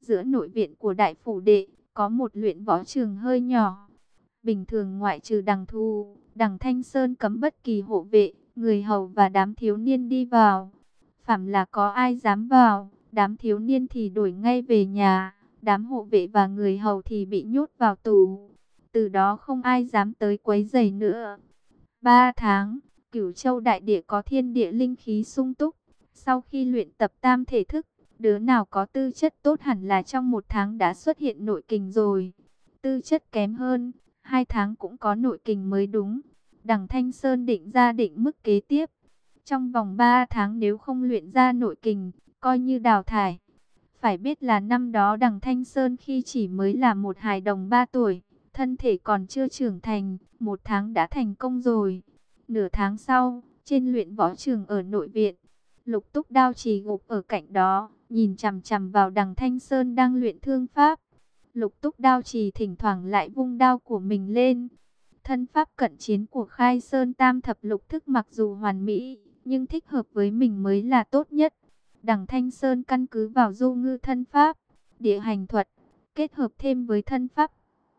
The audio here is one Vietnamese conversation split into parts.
Giữa nội viện của đại phủ đệ, có một luyện võ trường hơi nhỏ. Bình thường ngoại trừ Đằng Thu, Đằng Thanh Sơn cấm bất kỳ hộ vệ, người hầu và đám thiếu niên đi vào. Phàm là có ai dám vào, đám thiếu niên thì đuổi ngay về nhà, đám hộ vệ và người hầu thì bị nhốt vào tù. Từ đó không ai dám tới quấy rầy nữa. 3 tháng, Cửu Châu đại địa có thiên địa linh khí sung túc. Sau khi luyện tập tam thể thức, đứa nào có tư chất tốt hẳn là trong 1 tháng đã xuất hiện nội kình rồi. Tư chất kém hơn, 2 tháng cũng có nội kình mới đúng. Đằng Thanh Sơn định ra định mức kế tiếp. Trong vòng 3 tháng nếu không luyện ra nội kình, coi như đào thải. Phải biết là năm đó Đằng Thanh Sơn khi chỉ mới là một hài đồng 3 tuổi, thân thể còn chưa trưởng thành, 1 tháng đã thành công rồi. Nửa tháng sau, trên luyện võ trường ở nội viện, Lục Túc Đao Trì gục ở cạnh đó, nhìn chằm chằm vào Đằng Thanh Sơn đang luyện thương pháp. Lục Túc Đao Trì thỉnh thoảng lại vung đao của mình lên. Thân pháp cận chiến của Khai Sơn Tam Thập Lục Thức mặc dù hoàn mỹ, nhưng thích hợp với mình mới là tốt nhất. Đằng Thanh Sơn căn cứ vào du ngư thân pháp, địa hành thuật, kết hợp thêm với thân pháp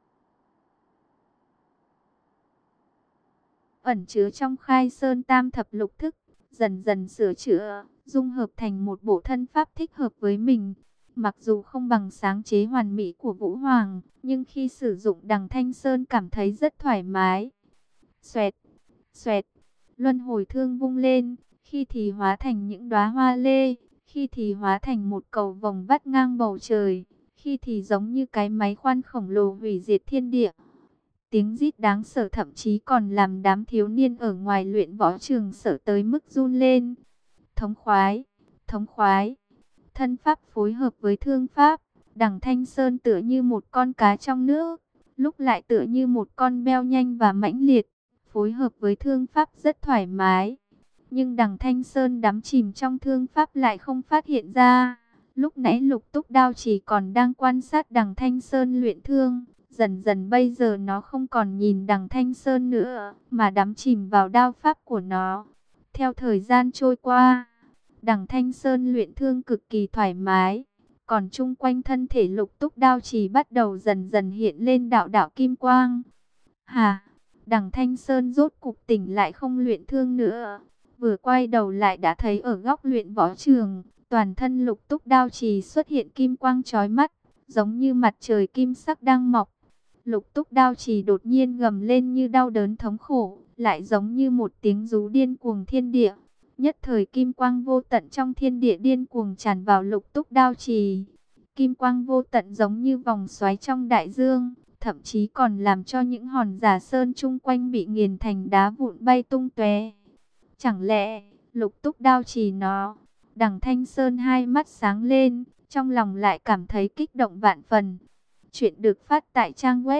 ẩn chứa trong Khai Sơn Tam Thập Lục Thức, dần dần sửa chữa, dung hợp thành một bộ thân pháp thích hợp với mình. Mặc dù không bằng sáng chế hoàn mỹ của Vũ Hoàng, nhưng khi sử dụng Đằng Thanh Sơn cảm thấy rất thoải mái. Xoẹt, xoẹt, luân hồi thương vung lên, khi thì hóa thành những đóa hoa lê, khi thì hóa thành một cầu vồng vắt ngang bầu trời, khi thì giống như cái máy khoan khổng lồ hủy diệt thiên địa. Tiếng rít đáng sợ thậm chí còn làm đám thiếu niên ở ngoài luyện võ trường sợ tới mức run lên. Thống khoái, thống khoái. Thân pháp phối hợp với thương pháp, Đằng Thanh Sơn tựa như một con cá trong nước, lúc lại tựa như một con beo nhanh và mãnh liệt, phối hợp với thương pháp rất thoải mái. Nhưng Đằng Thanh Sơn đắm chìm trong thương pháp lại không phát hiện ra. Lúc nãy Lục Túc Đao chỉ còn đang quan sát Đằng Thanh Sơn luyện thương. Dần dần bây giờ nó không còn nhìn Đằng Thanh Sơn nữa, mà đắm chìm vào đao pháp của nó. Theo thời gian trôi qua, Đằng Thanh Sơn luyện thương cực kỳ thoải mái. Còn chung quanh thân thể Lục Túc Đao chỉ bắt đầu dần dần hiện lên đạo đạo kim quang. Hà, Đằng Thanh Sơn rốt cục tỉnh lại không luyện thương nữa. Vừa quay đầu lại đã thấy ở góc luyện võ trường, toàn thân Lục Túc Đao chỉ xuất hiện kim quang chói mắt, giống như mặt trời kim sắc đang mọc. Lục Túc Đao chỉ đột nhiên gầm lên như đau đớn thống khổ, lại giống như một tiếng rú điên cuồng thiên địa. Nhất thời kim quang vô tận trong thiên địa điên cuồng tràn vào Lục Túc Đao trì. Kim quang vô tận giống như vòng xoáy trong đại dương, thậm chí còn làm cho những hòn giả sơn chung quanh bị nghiền thành đá vụn bay tung tóe. Chẳng lẽ Lục Túc Đao trì nó? Đằng Thanh Sơn hai mắt sáng lên, trong lòng lại cảm thấy kích động vạn phần. Chuyện được phát tại trang web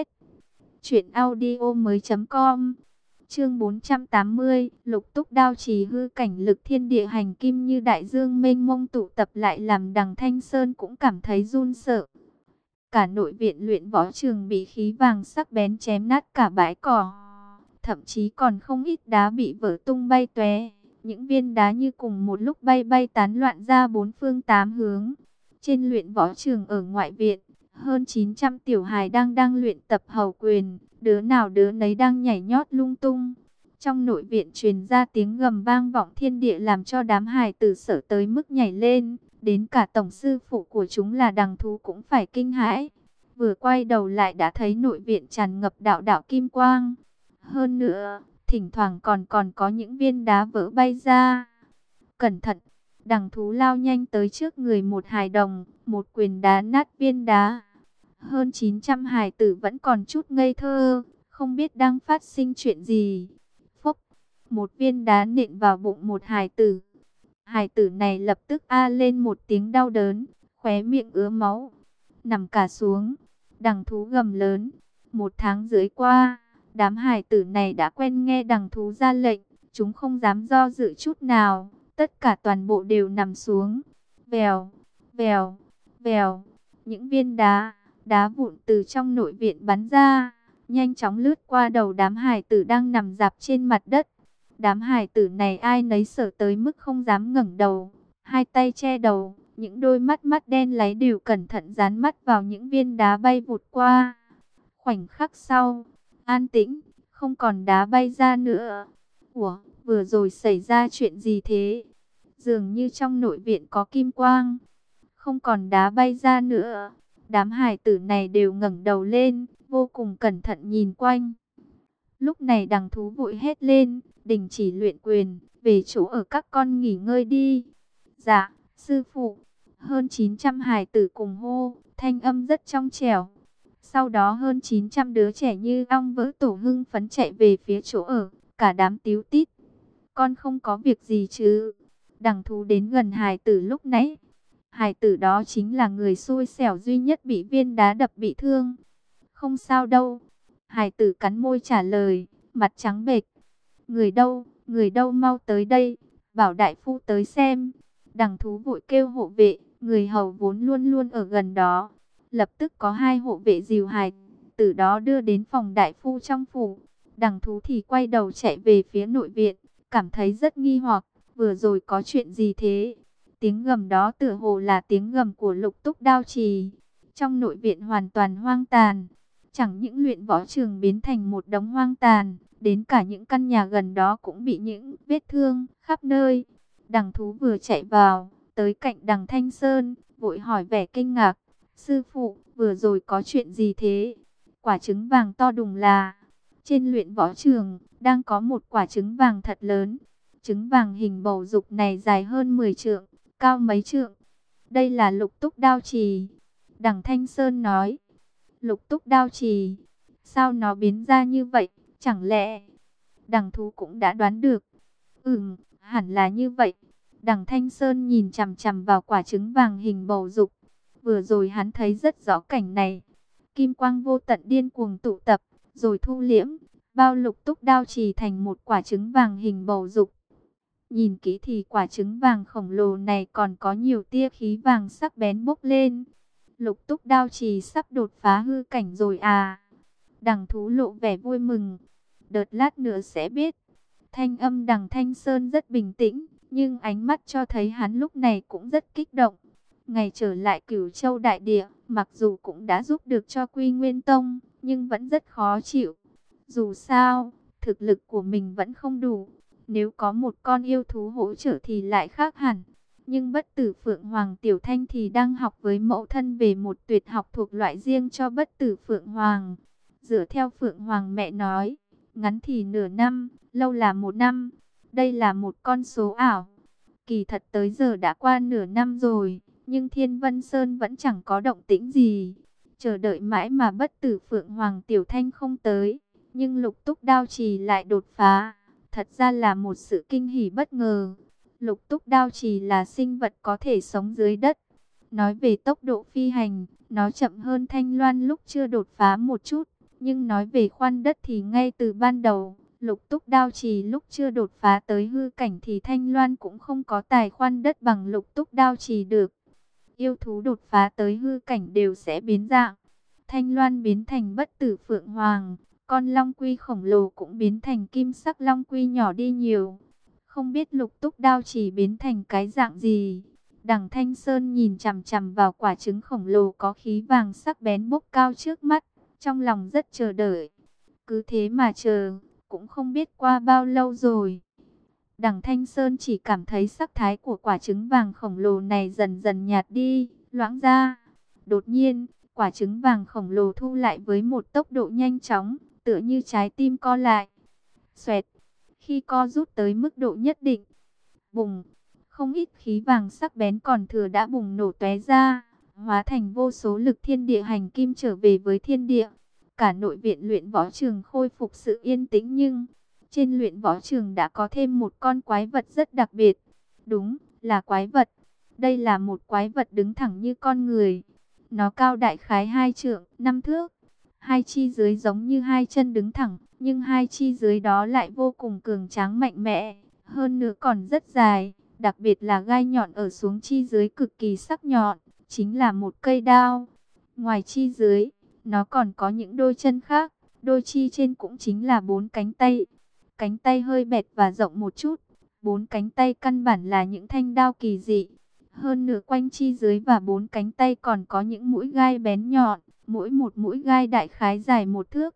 truyệnaudiomoi.com. Chương 480, Lục Túc Đao trì hư cảnh lực thiên địa hành kim như đại dương mênh mông tụ tập lại làm Đằng Thanh Sơn cũng cảm thấy run sợ. Cả nội viện luyện võ trường bị khí vàng sắc bén chém nát cả bãi cỏ. Thậm chí còn không ít đá bị vỡ tung bay tóe. Những viên đá như cùng một lúc bay bay tán loạn ra bốn phương tám hướng. Trên luyện võ trường ở ngoại viện, hơn 900 tiểu hài đang luyện tập hầu quyền, đứa nào đứa nấy đang nhảy nhót lung tung. Trong nội viện truyền ra tiếng gầm vang vọng thiên địa làm cho đám hài tử sợ tới mức nhảy lên, đến cả tổng sư phụ của chúng là Đằng Thú cũng phải kinh hãi. Vừa quay đầu lại đã thấy nội viện tràn ngập đạo đạo kim quang. Hơn nữa, thỉnh thoảng còn có những viên đá vỡ bay ra. Cẩn thận! Đằng Thú lao nhanh tới trước người một hài đồng, một quyền đá nát viên đá. Hơn 900 hài tử vẫn còn chút ngây thơ, không biết đang phát sinh chuyện gì. Phốc! Một viên đá nện vào bụng một hài tử. Hài tử này lập tức a lên một tiếng đau đớn, khóe miệng ứa máu, nằm cả xuống. Đằng Thú gầm lớn. 1 tháng rưỡi qua, đám hài tử này đã quen nghe Đằng Thú ra lệnh, chúng không dám do dự chút nào, tất cả toàn bộ đều nằm xuống. Vèo, vèo, vèo, những viên đá vụn từ trong nội viện bắn ra, nhanh chóng lướt qua đầu đám hài tử đang nằm rạp trên mặt đất. Đám hài tử này ai nấy sợ tới mức không dám ngẩng đầu, hai tay che đầu, Những đôi mắt mắt đen láy đều cẩn thận dán mắt vào những viên đá bay vụt qua. Khoảnh khắc sau, an tĩnh, không còn đá bay ra nữa. Ủa, vừa rồi xảy ra chuyện gì thế? Dường như trong nội viện có kim quang, không còn đá bay ra nữa. Đám hài tử này đều ngẩng đầu lên, vô cùng cẩn thận nhìn quanh. Lúc này đằng thú vội hét lên, đình chỉ luyện quyền, về chỗ ở các con nghỉ ngơi đi. Dạ, sư phụ. Hơn 900 hài tử cùng hô, thanh âm rất trong trẻo. Sau đó hơn 900 đứa trẻ như ong vỡ tổ hưng phấn chạy về phía chỗ ở, cả đám tíu tít. Con không có việc gì chứ? Đằng thú đến gần hài tử lúc nãy. Hài tử đó chính là người xui xẻo duy nhất bị viên đá đập bị thương. Không sao đâu. Hài tử cắn môi trả lời, mặt trắng bệch. Người đâu mau tới đây, bảo đại phu tới xem. Đằng thú vội kêu hộ vệ, người hầu vốn luôn luôn ở gần đó. Lập tức có 2 hộ vệ dìu hài tử đó đưa đến phòng đại phu trong phủ. Đằng thú thì quay đầu chạy về phía nội viện, cảm thấy rất nghi hoặc, vừa rồi có chuyện gì thế? Tiếng gầm đó tựa hồ là tiếng gầm của Lục Túc Đao Trì. Trong nội viện hoàn toàn hoang tàn, chẳng những luyện võ trường biến thành một đống hoang tàn, đến cả những căn nhà gần đó cũng bị những vết thương khắp nơi. Đằng thú vừa chạy vào, tới cạnh đằng Thanh Sơn, vội hỏi vẻ kinh ngạc. Sư phụ, vừa rồi có chuyện gì thế? Quả trứng vàng to đùng là. Trên luyện võ trường, đang có một quả trứng vàng thật lớn. Trứng vàng hình bầu dục này dài hơn 10 trượng, cao mấy trượng. Đây là Lục Túc Đao Trì. Đằng Thanh Sơn nói. Lục Túc Đao Trì, sao nó biến ra như vậy? Chẳng lẽ đằng thú cũng đã đoán được? Hẳn là như vậy. Đằng Thanh Sơn nhìn chằm chằm vào quả trứng vàng hình bầu dục. Vừa rồi hắn thấy rất rõ cảnh này. Kim quang vô tận điên cuồng tụ tập, rồi thu liễm, bao Lục Túc Đao Trì thành một quả trứng vàng hình bầu dục. Nhìn kỹ thì quả trứng vàng khổng lồ này còn có nhiều tia khí vàng sắc bén bốc lên. Lục Túc Đao Trì sắp đột phá hư cảnh rồi à? Đằng thú lộ vẻ vui mừng. Đợt lát nữa sẽ biết. Thanh âm đằng Thanh Sơn rất bình tĩnh, nhưng ánh mắt cho thấy hắn lúc này cũng rất kích động. Ngày trở lại Cửu Châu đại địa, mặc dù cũng đã giúp được cho Quy Nguyên Tông, nhưng vẫn rất khó chịu. Dù sao, thực lực của mình vẫn không đủ. Nếu có một con yêu thú hỗ trợ thì lại khác hẳn. Nhưng bất tử Phượng Hoàng Tiểu Thanh thì đang học với mẫu thân về một tuyệt học thuộc loại riêng cho bất tử Phượng Hoàng. Dựa theo Phượng Hoàng mẹ nói, ngắn thì nửa năm, lâu là 1 năm. Đây là một con số ảo. Kỳ thật tới giờ đã qua nửa năm rồi, nhưng Thiên Vân Sơn vẫn chẳng có động tĩnh gì. Chờ đợi mãi mà bất tử Phượng Hoàng Tiểu Thanh không tới, nhưng Lục Túc Đao Trì lại đột phá. Thật ra là một sự kinh hỉ bất ngờ. Lục Túc Đao Trì là sinh vật có thể sống dưới đất. Nói về tốc độ phi hành, nó chậm hơn Thanh Loan lúc chưa đột phá một chút. Nhưng nói về khoan đất thì ngay từ ban đầu, Lục Túc Đao Trì lúc chưa đột phá tới hư cảnh thì Thanh Loan cũng không có tài khoan đất bằng Lục Túc Đao Trì được. Yêu thú đột phá tới hư cảnh đều sẽ biến dạng. Thanh Loan biến thành bất tử Phượng Hoàng, con Long Quy khổng lồ cũng biến thành kim sắc Long Quy nhỏ đi nhiều. Không biết Lục Túc Đao Trì biến thành cái dạng gì. Đằng Thanh Sơn nhìn chằm chằm vào quả trứng khổng lồ có khí vàng sắc bén bốc cao trước mắt, trong lòng rất chờ đợi. Cứ thế mà chờ, cũng không biết qua bao lâu rồi. Đằng Thanh Sơn chỉ cảm thấy sắc thái của quả trứng vàng khổng lồ này dần dần nhạt đi, loãng ra. Đột nhiên, quả trứng vàng khổng lồ thu lại với một tốc độ nhanh chóng, tựa như trái tim co lại. Xoẹt, khi co rút tới mức độ nhất định, bùng, không ít khí vàng sắc bén còn thừa đã bùng nổ tóe ra, hóa thành vô số lực thiên địa hành kim trở về với thiên địa. Cả nội viện luyện võ trường khôi phục sự yên tĩnh, nhưng trên luyện võ trường đã có thêm một con quái vật rất đặc biệt. Đúng, là quái vật. Đây là một quái vật đứng thẳng như con người. Nó cao đại khái 2 trượng, 5 thước. Hai chi dưới giống như hai chân đứng thẳng, nhưng hai chi dưới đó lại vô cùng cường tráng mạnh mẽ. Hơn nữa còn rất dài, đặc biệt là gai nhọn ở xuống chi dưới cực kỳ sắc nhọn, chính là một cây đao. Ngoài chi dưới, nó còn có những đôi chân khác, đôi chi trên cũng chính là 4 cánh tay. Cánh tay hơi bẹt và rộng một chút, 4 cánh tay căn bản là những thanh đao kỳ dị. Hơn nữa quanh chi dưới và bốn cánh tay còn có những mũi gai bén nhọn, mỗi một mũi gai đại khái dài 1 thước,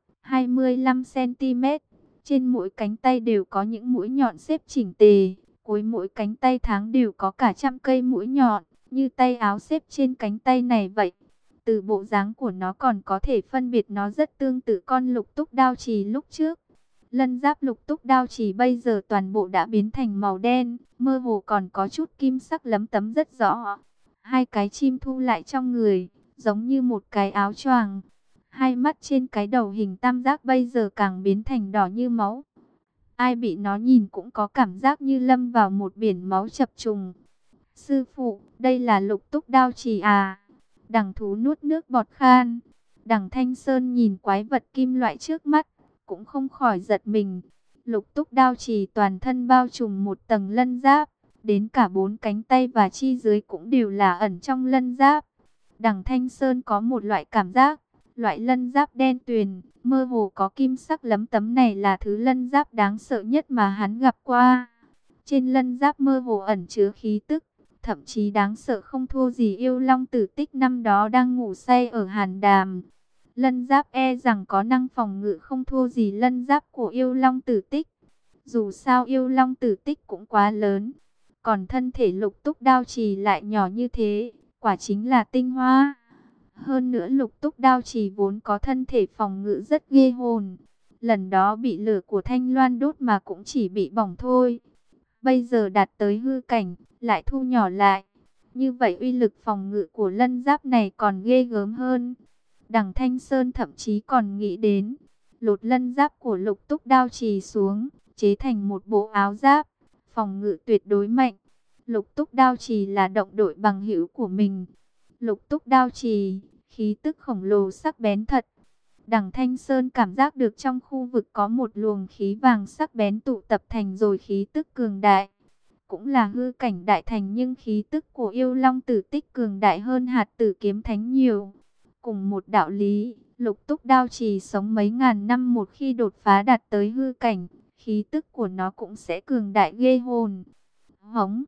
25 cm. Trên mỗi cánh tay đều có những mũi nhọn xếp chỉnh tề, cuối mỗi cánh tay tháng đều có cả trăm cây mũi nhọn, như tay áo xếp trên cánh tay này vậy. Từ bộ dáng của nó còn có thể phân biệt nó rất tương tự con lục túc đao chì lúc trước. Lân giáp lục túc đao chì bây giờ toàn bộ đã biến thành màu đen, mơ hồ còn có chút kim sắc lấm tấm rất rõ. Hai cái chim thu lại trong người, giống như một cái áo choàng. Hai mắt trên cái đầu hình tam giác bây giờ càng biến thành đỏ như máu. Ai bị nó nhìn cũng có cảm giác như lâm vào một biển máu chập trùng. Sư phụ, đây là lục túc đao chì à? Đằng thú nuốt nước bọt khan. Đằng Thanh Sơn nhìn quái vật kim loại trước mắt, cũng không khỏi giật mình. Lục túc đao chì toàn thân bao trùm một tầng lân giáp, đến cả bốn cánh tay và chi dưới cũng đều là ẩn trong lân giáp. Đằng Thanh Sơn có một loại cảm giác, loại lân giáp đen tuyền, mơ hồ có kim sắc lấm tấm này là thứ lân giáp đáng sợ nhất mà hắn gặp qua. Trên lân giáp mơ hồ ẩn chứa khí tức, thậm chí đáng sợ không thua gì yêu long tử tích năm đó đang ngủ say ở Hàn Đàm. Lân giáp e rằng có năng phòng ngự không thua gì lân giáp của yêu long tử tích. Dù sao yêu long tử tích cũng quá lớn, còn thân thể lục túc đao chì lại nhỏ như thế, quả chính là tinh hoa. Hơn nữa lục túc đao chì vốn có thân thể phòng ngự rất ghê hồn. Lần đó bị lửa của Thanh Loan đốt mà cũng chỉ bị bỏng thôi. Bây giờ đạt tới hư cảnh, lại thu nhỏ lại. Như vậy uy lực phòng ngự của lân giáp này còn ghê gớm hơn. Đằng Thanh Sơn thậm chí còn nghĩ đến lột lân giáp của lục túc đao chì xuống, chế thành một bộ áo giáp, phòng ngự tuyệt đối mạnh. Lục túc đao chì là động đội bằng hữu của mình. Lục túc đao chì, khí tức khổng lồ sắc bén thật. Đằng Thanh Sơn cảm giác được trong khu vực có một luồng khí vàng sắc bén tụ tập thành rồi khí tức cường đại. Cũng là hư cảnh đại thành nhưng khí tức của yêu long tử tích cường đại hơn hạt tử kiếm thánh nhiều. Cùng một đạo lý, lục túc đao trì sống mấy ngàn năm một khi đột phá đạt tới hư cảnh, khí tức của nó cũng sẽ cường đại ghê hồn. Hống!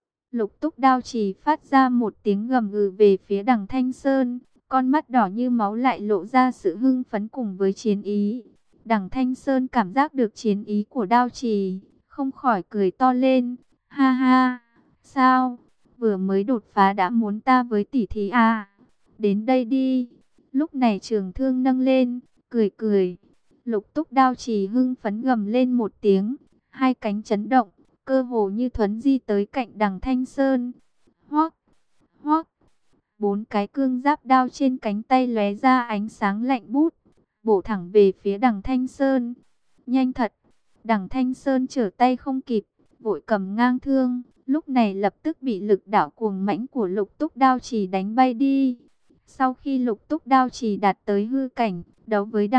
Lục túc đao trì phát ra một tiếng gầm gừ về phía đằng Thanh Sơn, con mắt đỏ như máu lại lộ ra sự hưng phấn cùng với chiến ý. Đằng Thanh Sơn cảm giác được chiến ý của đao trì, không khỏi cười to lên. Ha ha, sao? Vừa mới đột phá đã muốn ta với tỷ thí à? Đến đây đi. Lúc này trường thương nâng lên, cười cười. Lục túc đao trì hưng phấn gầm lên một tiếng, hai cánh chấn động, cơ hồ như thuấn di tới cạnh đằng Thanh Sơn. Hoắc, hoắc, bốn cái cương giáp đao trên cánh tay lóe ra ánh sáng lạnh bút, bổ thẳng về phía đằng Thanh Sơn. Nhanh thật, đằng Thanh Sơn trở tay không kịp, vội cầm ngang thương, lúc này lập tức bị lực đảo cuồng mãnh của lục túc đao trì đánh bay đi. Sau khi lục túc đao trì đạt tới hư cảnh, đấu với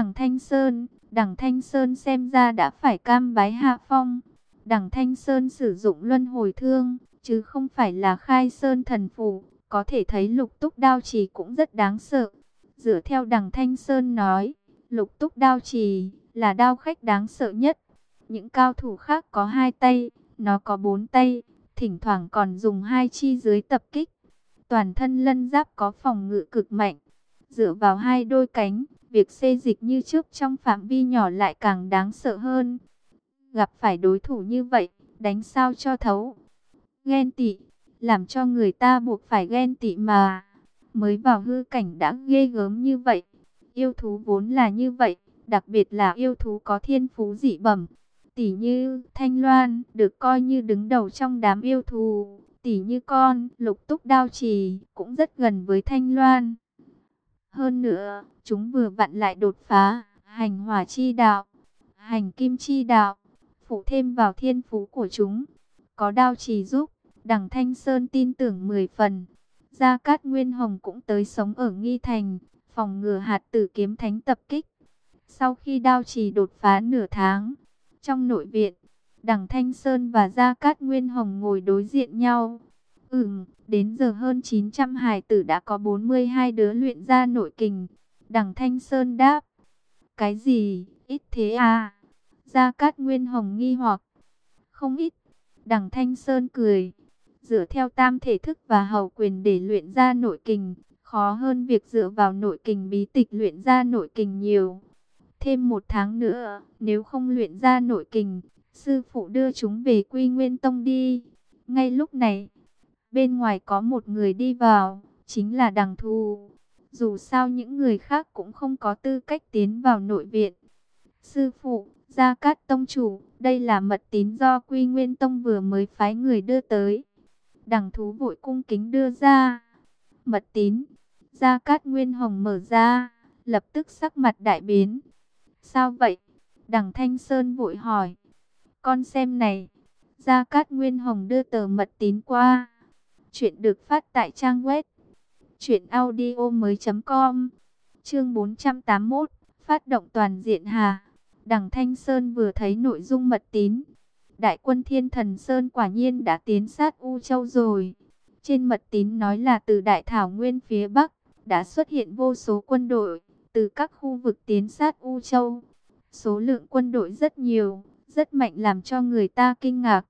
đằng Thanh Sơn xem ra đã phải cam bái hạ phong. Đằng Thanh Sơn sử dụng luân hồi thương, chứ không phải là khai sơn thần phù, có thể thấy lục túc đao trì cũng rất đáng sợ. Dựa theo đằng Thanh Sơn nói, lục túc đao trì là đao khách đáng sợ nhất. Những cao thủ khác có 2 tay, nó có 4 tay, thỉnh thoảng còn dùng 2 chi dưới tập kích. Toàn thân lân giáp có phòng ngự cực mạnh, dựa vào 2 đôi cánh, việc xê dịch như trước trong phạm vi nhỏ lại càng đáng sợ hơn. Gặp phải đối thủ như vậy, đánh sao cho thấu. Ghen tị, làm cho người ta buộc phải ghen tị mà. Mới vào hư cảnh đã ghê gớm như vậy. Yêu thú vốn là như vậy, đặc biệt là yêu thú có thiên phú dị bẩm. Tỷ như Thanh Loan, được coi như đứng đầu trong đám yêu thú. Tỷ như con lục túc đao trì, cũng rất gần với Thanh Loan. Hơn nữa, chúng vừa vặn lại đột phá, hành hỏa chi đạo, hành kim chi đạo, phụ thêm vào thiên phú của chúng. Có đao trì giúp, đằng Thanh Sơn tin tưởng 10 phần. Gia Cát Nguyên Hồng cũng tới sống ở Nghi Thành, phòng ngừa hạt tử kiếm thánh tập kích. Sau khi đao trì đột phá nửa tháng, trong nội viện, đằng Thanh Sơn và Gia Cát Nguyên Hồng ngồi đối diện nhau. Đến giờ hơn 900 hài tử đã có 42 đứa luyện ra nội kình. Đằng Thanh Sơn đáp. Cái gì, ít thế à? Gia Cát Nguyên Hồng nghi hoặc. Không ít. Đằng Thanh Sơn cười. Dựa theo tam thể thức và hầu quyền để luyện ra nội kình, khó hơn việc dựa vào nội kình bí tịch luyện ra nội kình nhiều. Thêm 1 tháng nữa, nếu không luyện ra nội kình, sư phụ đưa chúng về Quy Nguyên Tông đi. Ngay lúc này, bên ngoài có một người đi vào, chính là Đằng Thù. Dù sao những người khác cũng không có tư cách tiến vào nội viện. Sư phụ, Gia Cát Tông chủ, đây là mật tín do Quy Nguyên Tông vừa mới phái người đưa tới. Đằng Thú vội cung kính đưa ra. Mật tín, Gia Cát Nguyên Hồng mở ra, lập tức sắc mặt đại biến. Sao vậy? Đằng Thanh Sơn vội hỏi. Con xem này. Gia Cát Nguyên Hồng đưa tờ mật tín qua. Chuyện được phát tại trang web truyệnaudiomoi.com. Chương 481, phát động toàn diện hà. Đằng Thanh Sơn vừa thấy nội dung mật tín, đại quân Thiên Thần Sơn quả nhiên đã tiến sát U Châu rồi. Trên mật tín nói là từ Đại Thảo Nguyên phía Bắc đã xuất hiện vô số quân đội từ các khu vực tiến sát U Châu. Số lượng quân đội rất nhiều, rất mạnh làm cho người ta kinh ngạc.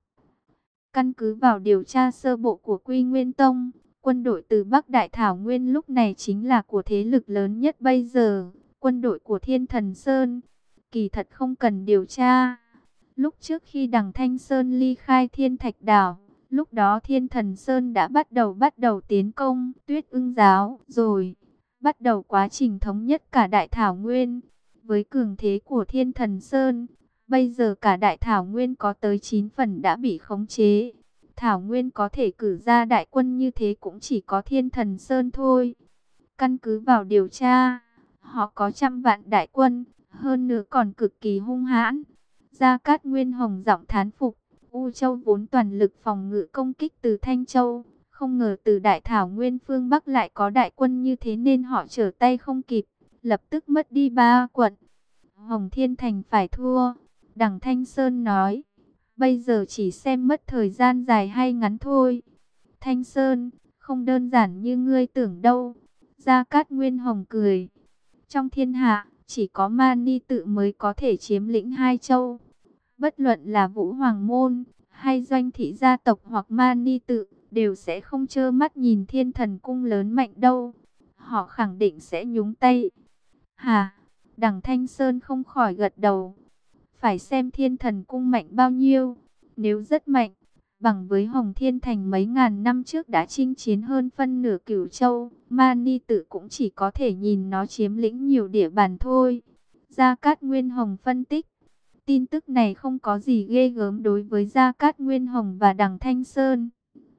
Căn cứ vào điều tra sơ bộ của Quy Nguyên Tông, quân đội từ Bắc Đại Thảo Nguyên lúc này chính là của thế lực lớn nhất bây giờ, quân đội của Thiên Thần Sơn. Kỳ thật không cần điều tra. Lúc trước khi Đằng Thanh Sơn ly khai Thiên Thạch Đảo, lúc đó Thiên Thần Sơn đã bắt đầu tiến công Tuyết Ưng Giáo rồi, bắt đầu quá trình thống nhất cả Đại Thảo Nguyên. Với cường thế của Thiên Thần Sơn, bây giờ cả Đại Thảo Nguyên có tới 9 phần đã bị khống chế. Thảo Nguyên có thể cử ra đại quân như thế cũng chỉ có Thiên Thần Sơn thôi. Căn cứ vào điều tra, họ có 100 vạn đại quân, hơn nữa còn cực kỳ hung hãn. Gia Cát Nguyên Hồng giọng thán phục. U Châu vốn toàn lực phòng ngự công kích từ Thanh Châu, không ngờ từ Đại Thảo Nguyên phương Bắc lại có đại quân như thế nên họ trở tay không kịp, lập tức mất đi 3 quận. Hồng Thiên Thành phải thua. Đằng Thanh Sơn nói, bây giờ chỉ xem mất thời gian dài hay ngắn thôi. Thanh Sơn, không đơn giản như ngươi tưởng đâu. Gia Cát Nguyên Hồng cười. Trong thiên hạ, chỉ có Mani Tự mới có thể chiếm lĩnh 2 châu. Bất luận là Vũ Hoàng Môn, hay Doanh Thị gia tộc hoặc Mani Tự, đều sẽ không trơ mắt nhìn Thiên Thần Cung lớn mạnh đâu. Họ khẳng định sẽ nhúng tay. Hà, Đằng Thanh Sơn không khỏi gật đầu. Phải xem Thiên Thần Cung mạnh bao nhiêu. Nếu rất mạnh, bằng với Hồng Thiên Thành mấy ngàn năm trước đã chinh chiến hơn phân nửa Cửu Châu, Mani Tự cũng chỉ có thể nhìn nó chiếm lĩnh nhiều địa bàn thôi. Gia Cát Nguyên Hồng phân tích. Tin tức này không có gì ghê gớm đối với Gia Cát Nguyên Hồng và Đằng Thanh Sơn.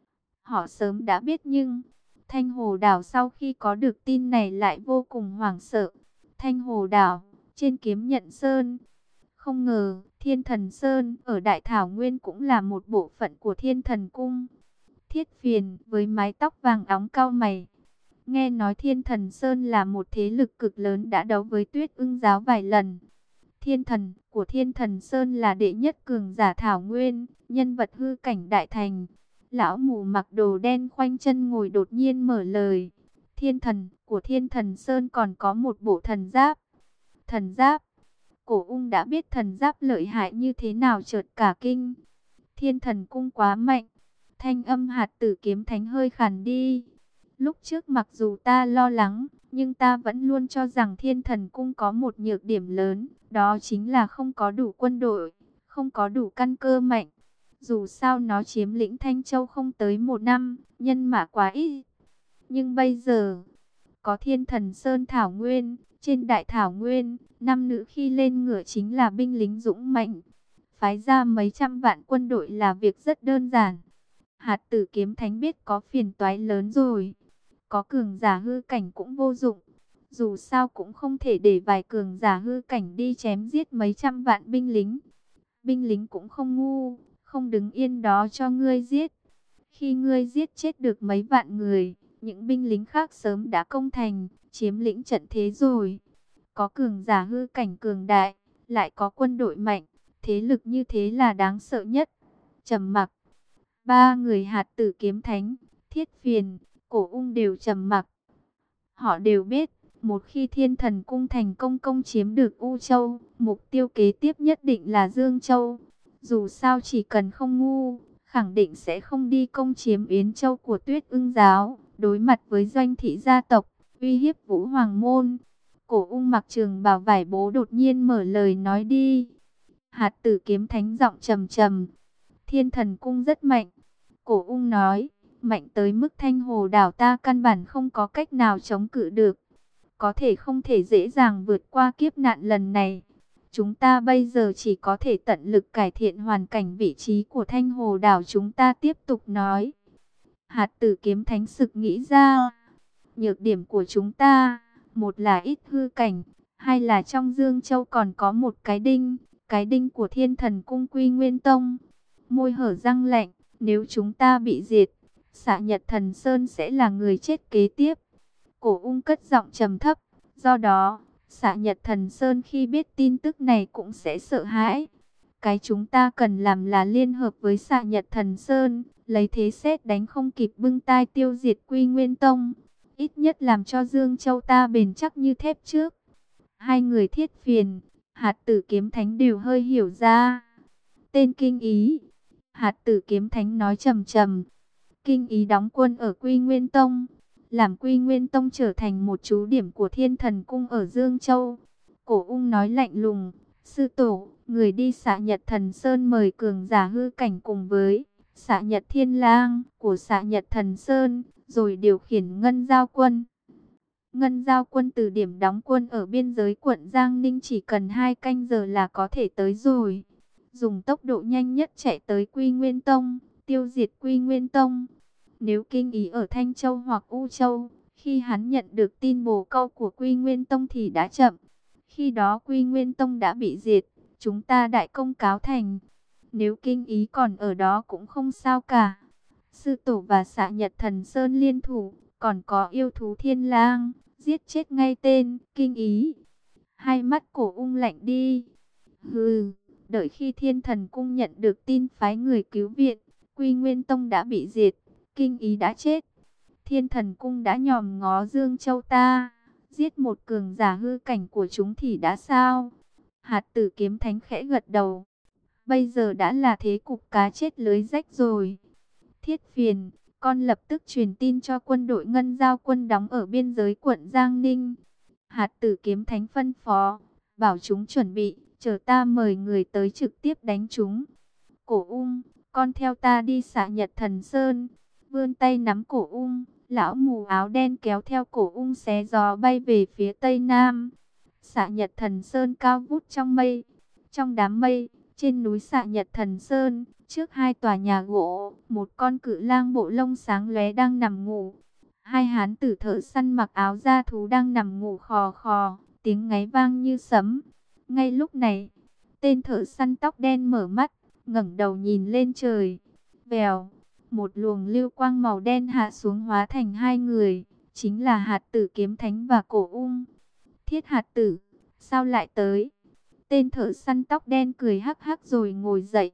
Họ sớm đã biết nhưng Thanh Hồ Đảo sau khi có được tin này lại vô cùng hoảng sợ. Thanh Hồ Đảo, trên Kiếm Nhận Sơn. Không ngờ, Thiên Thần Sơn ở Đại Thảo Nguyên cũng là một bộ phận của Thiên Thần Cung. Thiết Phiền với mái tóc vàng óng cau mày. Nghe nói Thiên Thần Sơn là một thế lực cực lớn đã đấu với Tuyết Ưng Giáo vài lần. Thiên thần của Thiên Thần Sơn là đệ nhất cường giả Thảo Nguyên, nhân vật hư cảnh đại thành. Lão mù mặc đồ đen khoanh chân ngồi đột nhiên mở lời. Thiên thần của Thiên Thần Sơn còn có một bộ thần giáp. Thần giáp? Cổ Ung đã biết thần giáp lợi hại như thế nào chợt cả kinh. Thiên Thần Cung quá mạnh. Thanh âm Hạt Tử Kiếm Thánh hơi khàn đi. Lúc trước mặc dù ta lo lắng, nhưng ta vẫn luôn cho rằng Thiên Thần Cung có một nhược điểm lớn, đó chính là không có đủ quân đội, không có đủ căn cơ mạnh. Dù sao nó chiếm lĩnh Thanh Châu không tới 1 năm, nhân mã quá ít. Nhưng bây giờ, có Thiên Thần Sơn Thảo Nguyên, trên Đại Thảo Nguyên, nam nữ khi lên ngựa chính là binh lính dũng mạnh. Phái ra mấy trăm vạn quân đội là việc rất đơn giản. Hạt Tử Kiếm Thánh biết có phiền toái lớn rồi. Có cường giả hư cảnh cũng vô dụng. Dù sao cũng không thể để vài cường giả hư cảnh đi chém giết mấy trăm vạn binh lính. Binh lính cũng không ngu, không đứng yên đó cho ngươi giết. Khi ngươi giết chết được mấy vạn người, những binh lính khác sớm đã công thành, chiếm lĩnh trận thế rồi. Có cường giả hư cảnh cường đại, lại có quân đội mạnh, thế lực như thế là đáng sợ nhất. Trầm mặc. 3 người Hạt Tử Kiếm Thánh, Thiết Phiền, Cổ Ung đều trầm mặc. Họ đều biết, một khi Thiên Thần Cung thành công công chiếm được U Châu, mục tiêu kế tiếp nhất định là Dương Châu. Dù sao chỉ cần không ngu, khẳng định sẽ không đi công chiếm Yến Châu của Tuyết Ưng giáo, đối mặt với Doanh thị gia tộc, uy hiếp Vũ Hoàng môn. Cổ Ung mặc trường bào vải bố đột nhiên mở lời nói đi. Hạt Tử Kiếm Thánh giọng trầm trầm, Thiên Thần Cung rất mạnh. Cổ Ung nói, mạnh tới mức Thanh Hồ đảo ta căn bản không có cách nào chống cự được. Có thể không thể dễ dàng vượt qua kiếp nạn lần này. Chúng ta bây giờ chỉ có thể tận lực cải thiện hoàn cảnh vị trí của Thanh Hồ đảo. Chúng ta tiếp tục nói. Hạt Tử Kiếm Thánh sực nghĩ ra. Nhược điểm của chúng ta, một là ít hư cảnh, hai là trong Dương Châu còn có một cái đinh của Thiên Thần Cung Quy Nguyên Tông. Môi hở răng lạnh, nếu chúng ta bị diệt, Xạ Nhật Thần Sơn sẽ là người chết kế tiếp. Cổ Ung cất giọng trầm thấp, do đó, Xạ Nhật Thần Sơn khi biết tin tức này cũng sẽ sợ hãi. Cái chúng ta cần làm là liên hợp với Xạ Nhật Thần Sơn, lấy thế sét đánh không kịp bưng tai tiêu diệt Quy Nguyên Tông. Ít nhất làm cho Dương Châu ta bền chắc như thép trước. Hai người Thiết Phiền, Hạt Tử Kiếm Thánh đều hơi hiểu ra. Tên Kinh Ý. Hạt Tử Kiếm Thánh nói trầm trầm. Kinh Ý đóng quân ở Quy Nguyên Tông, làm Quy Nguyên Tông trở thành một trú điểm của Thiên Thần Cung ở Dương Châu. Cổ Ung nói lạnh lùng, sư tổ, người đi Xạ Nhật Thần Sơn mời cường giả hư cảnh cùng với Xạ Nhật Thiên Lang của Xạ Nhật Thần Sơn, rồi điều khiển Ngân Giao Quân. Ngân Giao Quân từ điểm đóng quân ở biên giới quận Giang Ninh chỉ cần 2 canh giờ là có thể tới rồi. Dùng tốc độ nhanh nhất chạy tới Quy Nguyên Tông, tiêu diệt Quy Nguyên Tông. Nếu Kinh Ý ở Thanh Châu hoặc U Châu, khi hắn nhận được tin bồ câu của Quy Nguyên Tông thì đã chậm. Khi đó Quy Nguyên Tông đã bị diệt, chúng ta đại công cáo thành. Nếu Kinh Ý còn ở đó cũng không sao cả. Sư tổ và Xạ Nhật Thần Sơn liên thủ, còn có yêu thú Thiên Lang, giết chết ngay tên Kinh Ý. Hai mắt Cổ Ung lạnh đi. Hừ, đợi khi Thiên Thần Cung nhận được tin phái người cứu viện, Quy Nguyên Tông đã bị diệt, Kinh Ý đã chết. Thiên Thần Cung đã nhòm ngó Dương Châu ta, giết một cường giả hư cảnh của chúng thì đã sao? Hạt Tử Kiếm Thánh khẽ gật đầu. Bây giờ đã là thế cục cá chết lưới rách rồi. Thiết Phiền, con lập tức truyền tin cho quân đội Ngân Giao Quân đóng ở biên giới quận Giang Ninh. Hạt Tử Kiếm Thánh phân phó, bảo chúng chuẩn bị, chờ ta mời người tới trực tiếp đánh chúng. Cổ Ung, con theo ta đi Xạ Nhật Thần Sơn. Vươn tay nắm Cổ Ung, lão mù áo đen kéo theo Cổ Ung xé gió bay về phía tây nam. Xạ Nhật Thần Sơn cao vút trong mây. Trong đám mây, trên núi Xạ Nhật Thần Sơn, trước 2 tòa nhà gỗ, một con cự lang bộ lông sáng lóe đang nằm ngủ. 2 hán tử thợ săn mặc áo da thú đang nằm ngủ khò khò, tiếng ngáy vang như sấm. Ngay lúc này, tên thợ săn tóc đen mở mắt, ngẩng đầu nhìn lên trời. Vèo, một luồng lưu quang màu đen hạ xuống hóa thành 2 người, chính là Hạt Tử Kiếm Thánh và Cổ Ung. Thiết Hạt Tử, sao lại tới? Tên thợ săn tóc đen cười hắc hắc rồi ngồi dậy.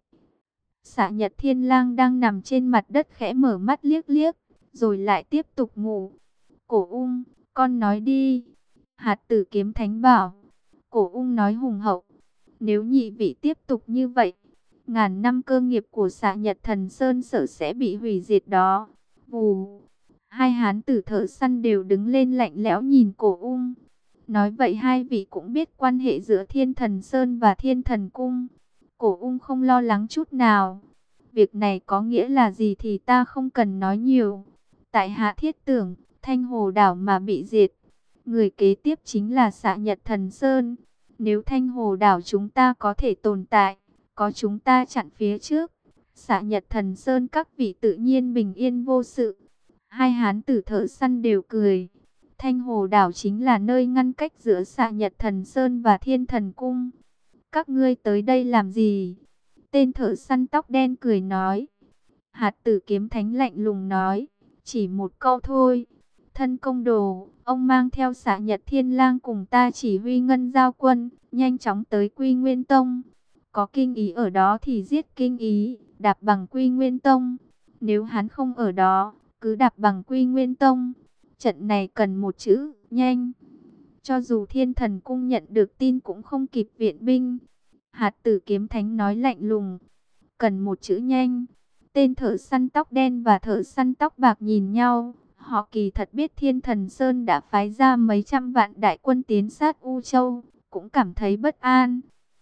Xạ Nhật Thiên Lang đang nằm trên mặt đất khẽ mở mắt liếc liếc, rồi lại tiếp tục ngủ. Cổ Ung, con nói đi. Hạt Tử Kiếm Thánh bảo. Cổ Ung nói hùng hậu. Nếu nhị vị tiếp tục như vậy, ngàn năm cơ nghiệp của Xạ Nhật Thần Sơn sợ sẽ bị hủy diệt đó. Vù. 2 hán tử thợ săn đều đứng lên lạnh lẽo nhìn Cổ Ung. Nói vậy hai vị cũng biết quan hệ giữa Thiên Thần Sơn và Thiên Thần Cung. Cổ Ung không lo lắng chút nào. Việc này có nghĩa là gì thì ta không cần nói nhiều. Tại hạ thiết tưởng, Thanh Hồ đảo mà bị diệt, người kế tiếp chính là Xạ Nhật Thần Sơn. Nếu Thanh Hồ đảo chúng ta có thể tồn tại, có chúng ta chặn phía trước, Xạ Nhật Thần Sơn các vị tự nhiên bình yên vô sự. 2 hán tử thợ săn đều cười. Thanh Hồ đảo chính là nơi ngăn cách giữa Xạ Nhật Thần Sơn và Thiên Thần Cung. Các ngươi tới đây làm gì? Tên thợ săn tóc đen cười nói. Hạt Tử Kiếm Thánh lạnh lùng nói, chỉ một câu thôi. Thân công đồ, ông mang theo Xạ Nhật Thiên Lang cùng ta chỉ huy Ngân Giao Quân, nhanh chóng tới Quy Nguyên Tông. Có Kinh Ý ở đó thì giết Kinh Ý, đạp bằng Quy Nguyên Tông. Nếu hắn không ở đó, cứ đạp bằng Quy Nguyên Tông. Trận này cần một chữ, nhanh. Cho dù Thiên Thần Cung nhận được tin cũng không kịp viện binh. Hạt Tử Kiếm Thánh nói lạnh lùng, cần một chữ nhanh. Tên thợ săn tóc đen và thợ săn tóc bạc nhìn nhau. Họ kỳ thật biết Thiên Thần Sơn đã phái ra mấy trăm vạn đại quân tiến sát U Châu, cũng cảm thấy bất an.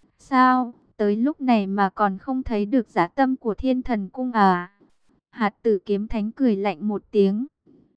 Sao, tới lúc này mà còn không thấy được dã tâm của Thiên Thần Cung à? Hạt Tử Kiếm Thánh cười lạnh một tiếng.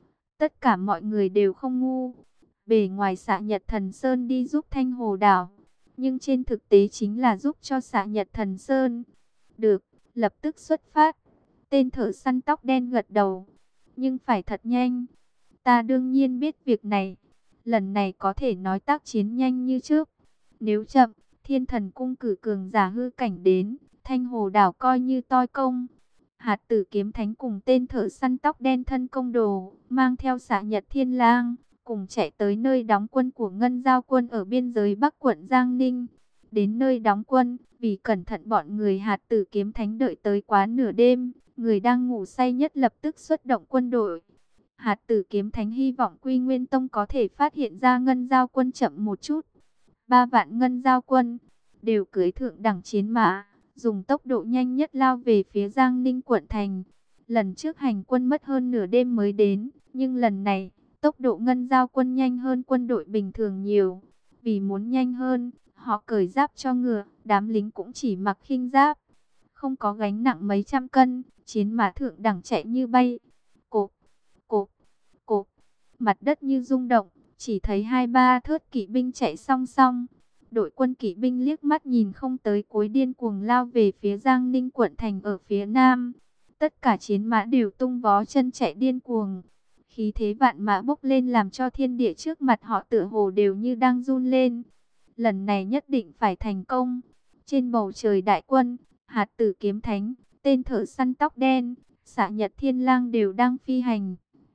Tất cả mọi người đều không ngu. Bề ngoài Xạ Nhật Thần Sơn đi giúp Thanh Hồ Đảo, nhưng trên thực tế chính là giúp cho Xạ Nhật Thần Sơn. Được, lập tức xuất phát. Tên thợ săn tóc đen gật đầu. Nhưng phải thật nhanh. Ta đương nhiên biết việc này. Lần này có thể nói tác chiến nhanh như trước. Nếu chậm, Thiên Thần Cung cử cường giả hư cảnh đến, Thanh Hồ Đảo coi như toi công. Hạt Tử Kiếm Thánh cùng tên thợ săn tóc đen thân công đồ, mang theo Xạ Nhật Thiên Lang, cùng chạy tới nơi đóng quân của Ngân Giao quân ở biên giới Bắc quận Giang Ninh. Đến nơi đóng quân, vì cẩn thận bọn người Hạt Tử Kiếm Thánh đợi tới quá nửa đêm, người đang ngủ say nhất lập tức xuất động quân đội. Hạt Tử Kiếm Thánh hy vọng Quy Nguyên Tông có thể phát hiện ra Ngân Giao quân chậm một chút. 3 vạn Ngân Giao quân đều cưỡi thượng đẳng chiến mã, dùng tốc độ nhanh nhất lao về phía Giang Ninh quận thành. Lần trước hành quân mất hơn nửa đêm mới đến, nhưng lần này, tốc độ Ngân Giao quân nhanh hơn quân đội bình thường nhiều. Vì muốn nhanh hơn, họ cởi giáp cho ngựa, đám lính cũng chỉ mặc khinh giáp. Không có gánh nặng mấy trăm cân, chiến mã thượng đẳng chạy như bay. Cộp, cộp, cộp, mặt đất như rung động, chỉ thấy 2-3 thớt kỵ binh chạy song song. Đội quân kỵ binh liếc mắt nhìn không tới cuối điên cuồng lao về phía Giang Ninh quận thành ở phía nam. Tất cả chiến mã đều tung vó chân chạy điên cuồng. Khí thế vạn mã bốc lên làm cho thiên địa trước mặt họ tựa hồ đều như đang run lên. Lần này nhất định phải thành công. Trên bầu trời đại quân, Hạt Tử Kiếm Thánh, tên thợ săn tóc đen, Xạ Nhật Thiên Lang đều đang phi hành.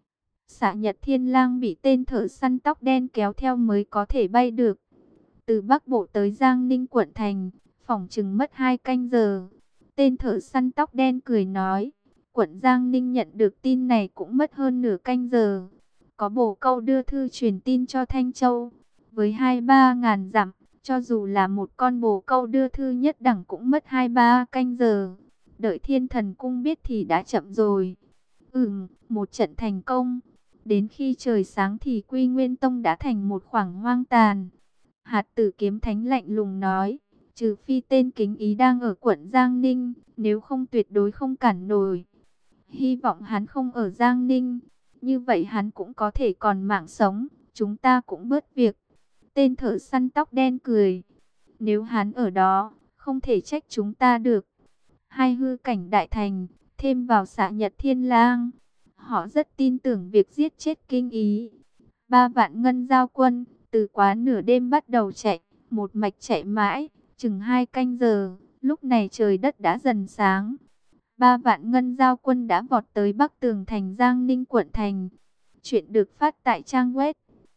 Xạ Nhật Thiên Lang bị tên thợ săn tóc đen kéo theo mới có thể bay được. Từ Bắc Bộ tới Giang Ninh quận thành, phỏng chừng mất 2 canh giờ. Tên thợ săn tóc đen cười nói, quận Giang Ninh nhận được tin này cũng mất hơn nửa canh giờ. Có bồ câu đưa thư truyền tin cho Thanh Châu. Với 2-3 ngàn dặm, cho dù là một con bồ câu đưa thư nhất đẳng cũng mất 2-3 canh giờ. Đợi Thiên Thần Cung biết thì đã chậm rồi. Một trận thành công. Đến khi trời sáng thì Quy Nguyên Tông đã thành một khoảng hoang tàn. Hạt Tử Kiếm Thánh lạnh lùng nói, trừ phi tên Kính Ý đang ở quận Giang Ninh, nếu không tuyệt đối không cản nổi. Hy vọng hắn không ở Giang Ninh, như vậy hắn cũng có thể còn mạng sống, chúng ta cũng bớt việc. Tên thợ săn tóc đen cười, nếu hắn ở đó, không thể trách chúng ta được. Hai hư cảnh đại thành, thêm vào Xạ Nhật Thiên Lang, họ rất tin tưởng việc giết chết Kinh Ý. 3 vạn Ngân Giao quân, từ quá nửa đêm bắt đầu chạy, một mạch chạy mãi, chừng 2 canh giờ, lúc này trời đất đã dần sáng. 3 vạn Ngân Giao quân đã vọt tới Bắc tường thành Giang Ninh quận thành. Chuyện được phát tại trang web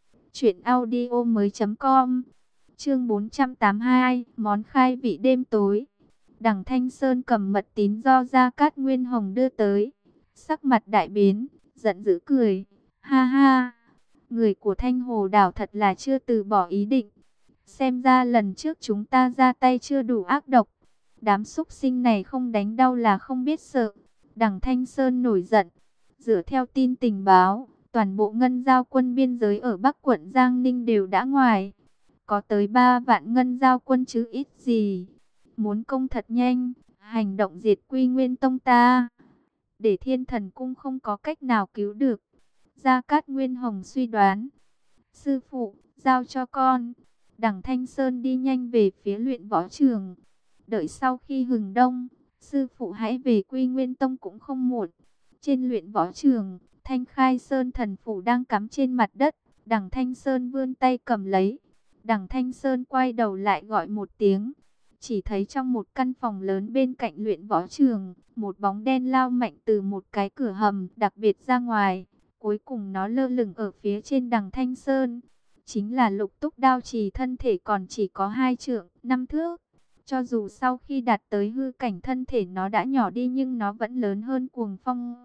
truyệnaudiomoi.com. Chương 482, món khai vị đêm tối. Đằng Thanh Sơn cầm mật tín do Gia Cát Nguyên Hồng đưa tới, sắc mặt đại biến, giận dữ cười, ha ha. Người của Thanh Hồ Đảo thật là chưa từ bỏ ý định. Xem ra lần trước chúng ta ra tay chưa đủ ác độc. Đám súc sinh này không đánh đau là không biết sợ. Đằng Thanh Sơn nổi giận. Dựa theo tin tình báo, toàn bộ Ngân Giao quân biên giới ở Bắc quận Giang Ninh đều đã ngoài. Có tới 3 vạn Ngân Giao quân chứ ít gì. Muốn công thật nhanh, hành động diệt Quy Nguyên Tông ta, để Thiên Thần Cung không có cách nào cứu được. Gia Cát Nguyên Hồng suy đoán. Sư phụ, giao cho con. Đằng Thanh Sơn đi nhanh về phía luyện võ trường. Đợi sau khi hừng đông, sư phụ hãy về Quy Nguyên Tông cũng không muộn. Trên luyện võ trường, Thanh Khai Sơn thần phủ đang cắm trên mặt đất. Đằng Thanh Sơn vươn tay cầm lấy. Đằng Thanh Sơn quay đầu lại gọi một tiếng. Chỉ thấy trong một căn phòng lớn bên cạnh luyện võ trường, một bóng đen lao mạnh từ một cái cửa hầm đặc biệt ra ngoài. Cuối cùng nó lơ lửng ở phía trên Đằng Thanh Sơn. Chính là Lục Túc Đao Trì, thân thể còn chỉ có 2 trượng 5 thước. Cho dù sau khi đạt tới hư cảnh thân thể nó đã nhỏ đi nhưng nó vẫn lớn hơn Cuồng Phong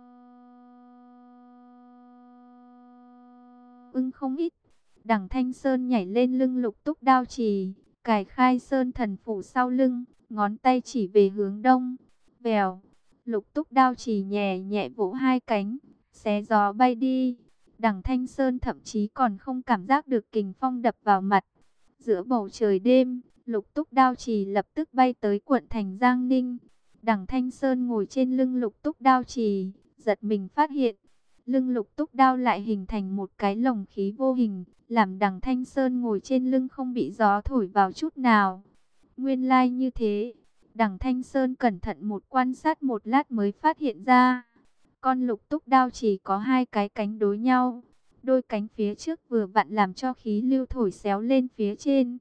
không ít. Đằng Thanh Sơn nhảy lên lưng Lục Túc Đao Trì, cài Khai Sơn thần phủ sau lưng, ngón tay chỉ về hướng đông. Vèo, Lục túc đao chỉ nhẹ nhẹ vỗ hai cánh, xé gió bay đi. Đằng Thanh Sơn thậm chí còn không cảm giác được kình phong đập vào mặt. Giữa bầu trời đêm, lục túc đao chỉ lập tức bay tới quận thành Giang Ninh. Đằng Thanh Sơn ngồi trên lưng lục túc đao chỉ, giật mình phát hiện, lưng lục túc đao lại hình thành một cái lồng khí vô hình, làm đằng Thanh Sơn ngồi trên lưng không bị gió thổi vào chút nào. Nguyên lai như thế, đằng Thanh Sơn cẩn thận quan sát một lát mới phát hiện ra. Con lục túc đao chỉ có hai cái cánh đối nhau. Đôi cánh phía trước vừa vặn làm cho khí lưu thổi xéo lên phía trên.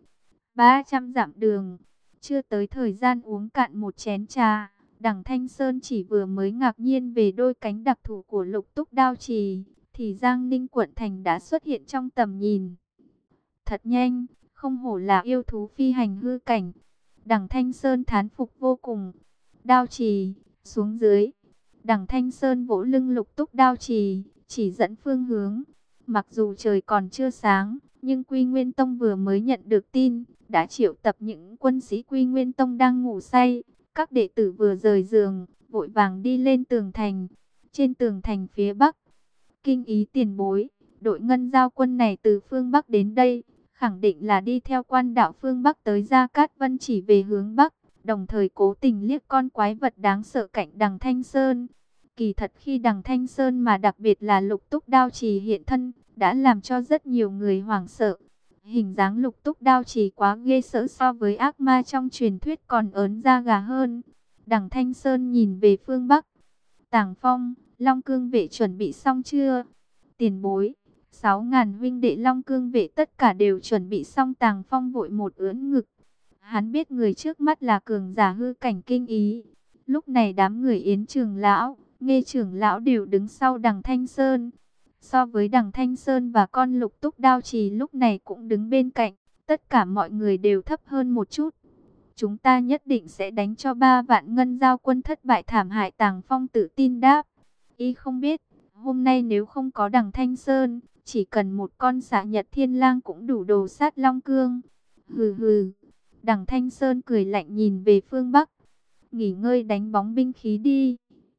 300 dặm đường, chưa tới thời gian uống cạn một chén trà. Đằng Thanh Sơn chỉ vừa mới ngạc nhiên về đôi cánh đặc thù của lục túc đao trì, thì Giang Ninh quận thành đã xuất hiện trong tầm nhìn. Thật nhanh, không hổ là yêu thú phi hành hư cảnh. Đằng Thanh Sơn thán phục vô cùng. Đao trì, xuống dưới. Đằng Thanh Sơn vỗ lưng lục túc đao trì, chỉ dẫn phương hướng. Mặc dù trời còn chưa sáng, nhưng Quy Nguyên Tông vừa mới nhận được tin, đã triệu tập những quân sĩ Quy Nguyên Tông đang ngủ say. Các đệ tử vừa rời giường, vội vàng đi lên tường thành. Trên tường thành phía bắc, kinh ý tiền bối, đội ngân giao quân này từ phương bắc đến đây, khẳng định là đi theo quan đạo phương bắc tới Gia Cát Vân chỉ về hướng bắc, đồng thời cố tình liếc con quái vật đáng sợ cạnh đằng Thanh Sơn. Kỳ thật khi đằng Thanh Sơn mà đặc biệt là lục túc đao trì hiện thân, đã làm cho rất nhiều người hoảng sợ. Hình dáng lục túc đao trì quá ghê sợ, so với ác ma trong truyền thuyết còn ớn da gà hơn. Đằng Thanh Sơn nhìn về phương bắc. Tàng Phong, Long Cương vệ chuẩn bị xong chưa? Tiền bối, 6.000 huynh đệ Long Cương vệ tất cả đều chuẩn bị xong. Tàng Phong vội một ưỡn ngực. Hắn biết người trước mắt là cường giả hư cảnh kinh ý. Lúc này đám người Yến trưởng lão, Nghê trưởng lão đều đứng sau đằng Thanh Sơn. So với đằng Thanh Sơn và con lục túc đao trì lúc này cũng đứng bên cạnh, tất cả mọi người đều thấp hơn một chút. Chúng ta nhất định sẽ đánh cho 3 vạn ngân giao quân thất bại thảm hại. Tàng Phong tự tin đáp. Y không biết, hôm nay nếu không có đằng Thanh Sơn, chỉ cần một con xạ nhật thiên lang cũng đủ đồ sát Long Cương. Hừ hừ. Đằng Thanh Sơn cười lạnh nhìn về phương bắc. Nghỉ ngơi đánh bóng binh khí đi.